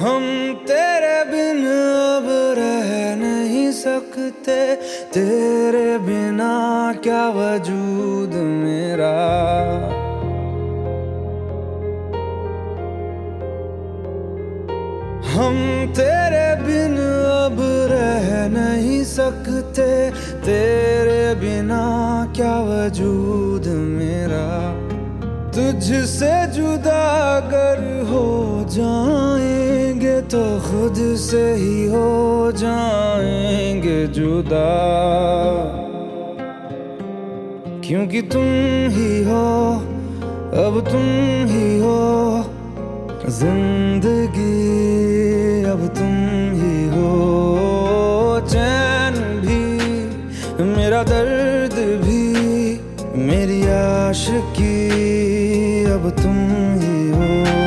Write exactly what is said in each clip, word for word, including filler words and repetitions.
हम तेरे बिन अब रह नहीं सकते, तेरे बिना क्या वजूद मेरा। हम तेरे बिन अब रह नहीं सकते, तेरे बिना क्या वजूद मेरा। तुझसे जुदा अगर हो जाएंगे तो खुद से ही हो जाएंगे जुदा, क्योंकि तुम ही हो, अब तुम ही हो जिंदगी, अब तुम ही हो। चैन भी, मेरा दर्द भी, मेरी आशिकी, अब तुम ही हो।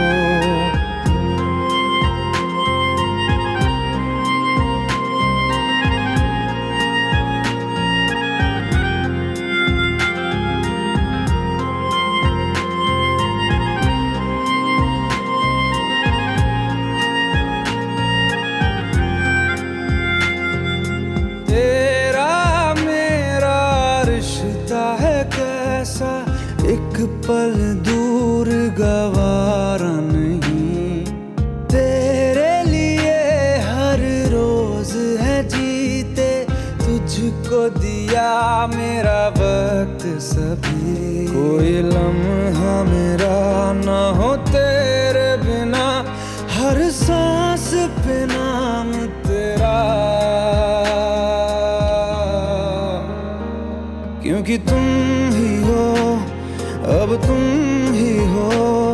एक पल दूर गवारा नहीं, तेरे लिए हर रोज है जीते, तुझको दिया मेरा वक्त सभी। कोई लम्हा मेरा ना हो तेरे बिना, हर सांस पे नाम तेरा, क्योंकि तुम ही हो, अब तुम ही हो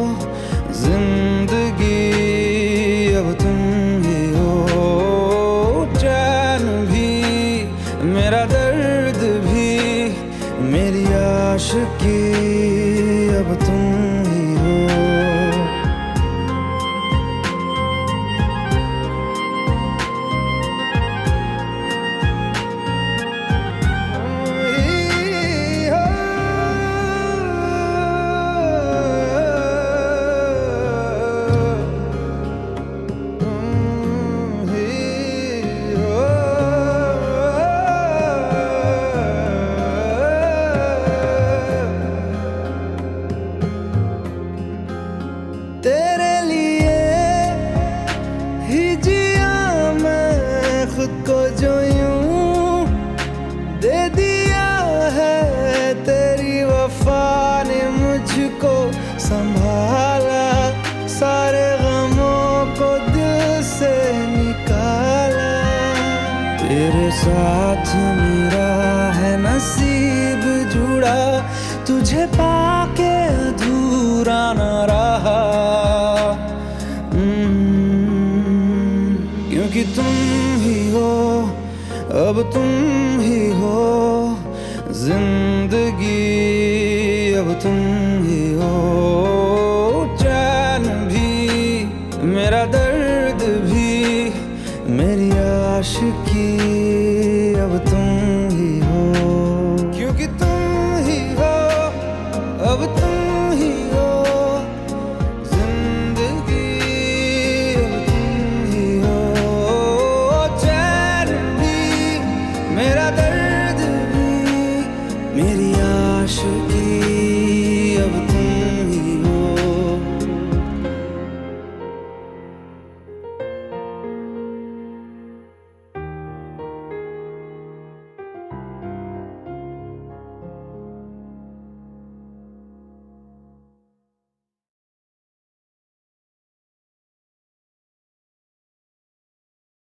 जिंदगी, अब तुम ही हो। चैन भी, मेरा दर्द भी, मेरी आशिकी, अब तुम ही हो। तेरे लिए ही जिया मैं खुद को, जो यूं दे दिया है तेरी वफा ने मुझको संभाला, सारे गमों को दिल से निकाला। तेरे साथ मेरा है नसीब जुड़ा, तुझे पाके अधूरा न रहा, क्योंकि तुम ही हो, अब तुम ही हो जिंदगी, अब तुम ही हो। चैन भी, मेरा दर्द भी, मेरी आशिकी, अब तुम ही हो, क्योंकि तुम ही हो, अब तुम ही हो जिंदगी, अब तुम ही हो। चैन भी, मेरा दर्द